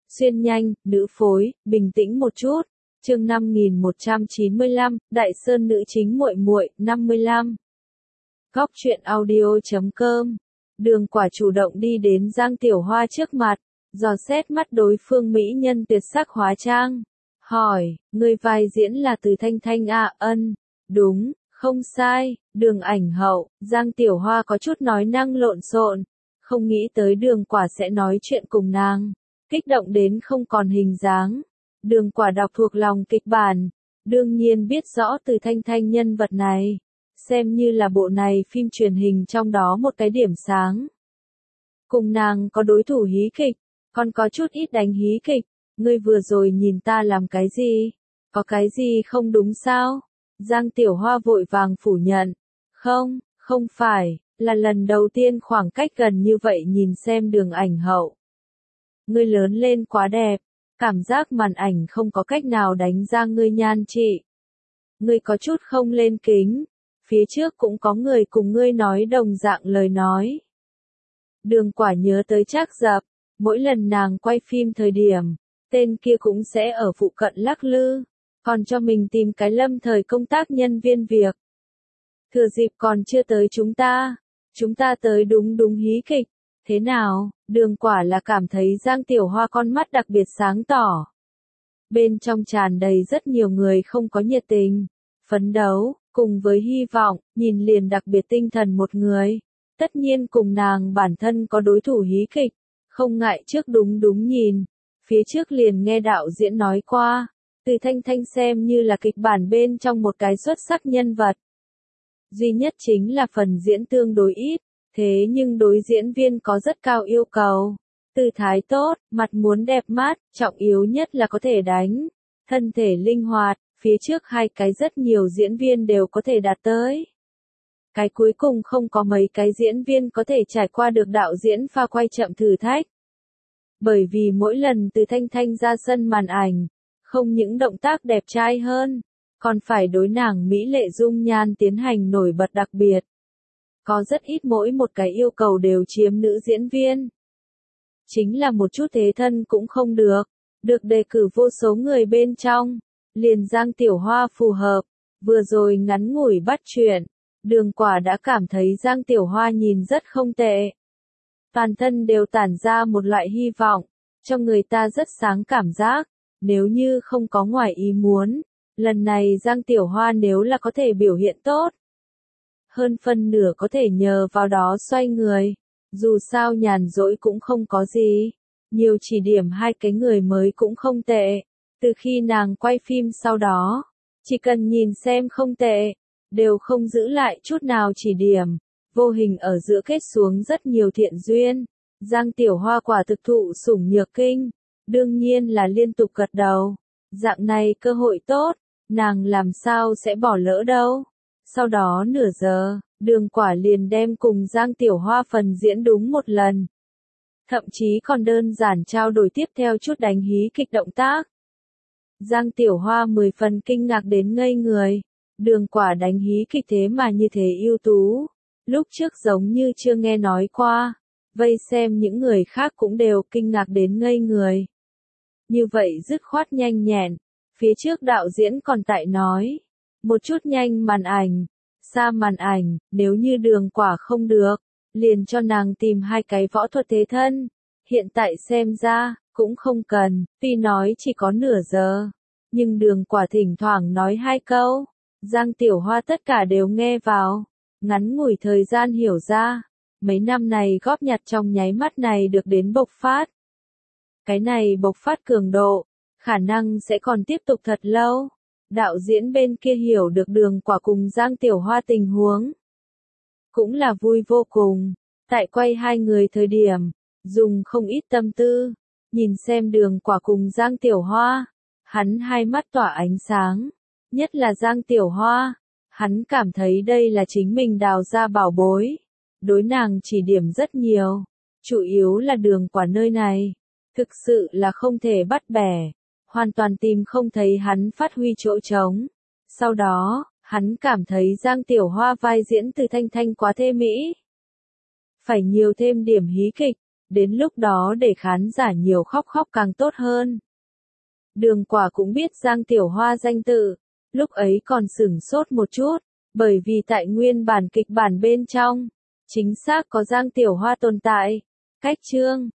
xuyên nhanh, nữ phối, bình tĩnh một chút. Chương 5195, Đại Sơn nữ chính muội muội, 55. Góc truyện audio.com. Đường Quả chủ động đi đến Giang Tiểu Hoa trước mặt, dò xét mắt đối phương mỹ nhân tuyệt sắc hóa trang, hỏi, người vai diễn là Từ Thanh Thanh à? Ân, đúng, không sai. Đường Ảnh Hậu. Giang Tiểu Hoa có chút nói năng lộn xộn, không nghĩ tới Đường Quả sẽ nói chuyện cùng nàng, kích động đến không còn hình dáng. Đường Quả đọc thuộc lòng kịch bản, đương nhiên biết rõ Từ Thanh Thanh nhân vật này, xem như là bộ này phim truyền hình trong đó một cái điểm sáng. Cùng nàng có đối thủ hí kịch, còn có chút ít đánh hí kịch. Ngươi vừa rồi nhìn ta làm cái gì? Có cái gì không đúng sao? Giang Tiểu Hoa vội vàng phủ nhận. Không, không phải, là lần đầu tiên khoảng cách gần như vậy nhìn xem Đường Ảnh Hậu. Ngươi lớn lên quá đẹp, cảm giác màn ảnh không có cách nào đánh ra ngươi nhan trị. Ngươi có chút không lên kính, phía trước cũng có người cùng ngươi nói đồng dạng lời nói. Đường Quả nhớ tới Trác Dập, mỗi lần nàng quay phim thời điểm, tên kia cũng sẽ ở phụ cận lắc lư, còn cho mình tìm cái lâm thời công tác nhân viên việc. Thừa dịp còn chưa tới chúng ta tới đúng hí kịch, thế nào? Đường Quả là cảm thấy Giang Tiểu Hoa con mắt đặc biệt sáng tỏ. Bên trong tràn đầy rất nhiều người không có nhiệt tình, phấn đấu, cùng với hy vọng, nhìn liền đặc biệt tinh thần một người. Tất nhiên cùng nàng bản thân có đối thủ hí kịch, không ngại trước đúng nhìn. Phía trước liền nghe đạo diễn nói qua, Từ Thanh Thanh xem như là kịch bản bên trong một cái xuất sắc nhân vật. Duy nhất chính là phần diễn tương đối ít, thế nhưng đối diễn viên có rất cao yêu cầu. Tư thái tốt, mặt muốn đẹp mắt, trọng yếu nhất là có thể đánh, thân thể linh hoạt, phía trước hai cái rất nhiều diễn viên đều có thể đạt tới. Cái cuối cùng không có mấy cái diễn viên có thể trải qua được đạo diễn pha quay chậm thử thách. Bởi vì mỗi lần Từ Thanh Thanh ra sân màn ảnh, không những động tác đẹp trai hơn, còn phải đối nàng mỹ lệ dung nhan tiến hành nổi bật đặc biệt. Có rất ít mỗi một cái yêu cầu đều chiếm nữ diễn viên. Chính là một chút thế thân cũng không được đề cử vô số người bên trong, liền Giang Tiểu Hoa phù hợp. Vừa rồi ngắn ngủi bắt chuyện, Đường Quả đã cảm thấy Giang Tiểu Hoa nhìn rất không tệ. Toàn thân đều tản ra một loại hy vọng, cho người ta rất sáng cảm giác. Nếu như không có ngoài ý muốn, lần này Giang Tiểu Hoa nếu là có thể biểu hiện tốt, hơn phân nửa có thể nhờ vào đó xoay người. Dù sao nhàn rỗi cũng không có gì, nhiều chỉ điểm hai cái người mới cũng không tệ. Từ khi nàng quay phim sau đó, chỉ cần nhìn xem không tệ, đều không giữ lại chút nào chỉ điểm, vô hình ở giữa kết xuống rất nhiều thiện duyên. Giang Tiểu Hoa quả thực thụ sủng nhược kinh, đương nhiên là liên tục gật đầu. Dạng này cơ hội tốt, nàng làm sao sẽ bỏ lỡ đâu. Sau đó nửa giờ, Đường Quả liền đem cùng Giang Tiểu Hoa phần diễn đúng một lần. Thậm chí còn đơn giản trao đổi tiếp theo chút đánh hí kịch động tác. Giang Tiểu Hoa 10 phần kinh ngạc đến ngây người. Đường Quả đánh hí kịch thế mà như thế ưu tú. Lúc trước giống như chưa nghe nói qua. Vây xem những người khác cũng đều kinh ngạc đến ngây người. Như vậy dứt khoát nhanh nhẹn. Phía trước đạo diễn còn tại nói. Một chút nhanh màn ảnh. Xa màn ảnh, nếu như Đường Quả không được, liền cho nàng tìm hai cái võ thuật thế thân. Hiện tại xem ra, cũng không cần, tuy nói chỉ có nửa giờ. Nhưng Đường Quả thỉnh thoảng nói hai câu. Giang Tiểu Hoa tất cả đều nghe vào. Ngắn ngủi thời gian hiểu ra. Mấy năm này góp nhặt trong nháy mắt này được đến bộc phát. Cái này bộc phát cường độ, khả năng sẽ còn tiếp tục thật lâu. Đạo diễn bên kia hiểu được Đường Quả cùng Giang Tiểu Hoa tình huống. Cũng là vui vô cùng. Tại quay hai người thời điểm, dùng không ít tâm tư. Nhìn xem Đường Quả cùng Giang Tiểu Hoa. Hắn hai mắt tỏa ánh sáng. Nhất là Giang Tiểu Hoa. Hắn cảm thấy đây là chính mình đào ra bảo bối. Đối nàng chỉ điểm rất nhiều. Chủ yếu là Đường Quả nơi này. Thực sự là không thể bắt bẻ. Hoàn toàn tìm không thấy hắn phát huy chỗ trống. Sau đó, hắn cảm thấy Giang Tiểu Hoa vai diễn Từ Thanh Thanh quá thê mỹ. Phải nhiều thêm điểm hí kịch, đến lúc đó để khán giả nhiều khóc khóc càng tốt hơn. Đường Quả cũng biết Giang Tiểu Hoa danh tự, lúc ấy còn sửng sốt một chút, bởi vì tại nguyên bản kịch bản bên trong, chính xác có Giang Tiểu Hoa tồn tại. Cách chương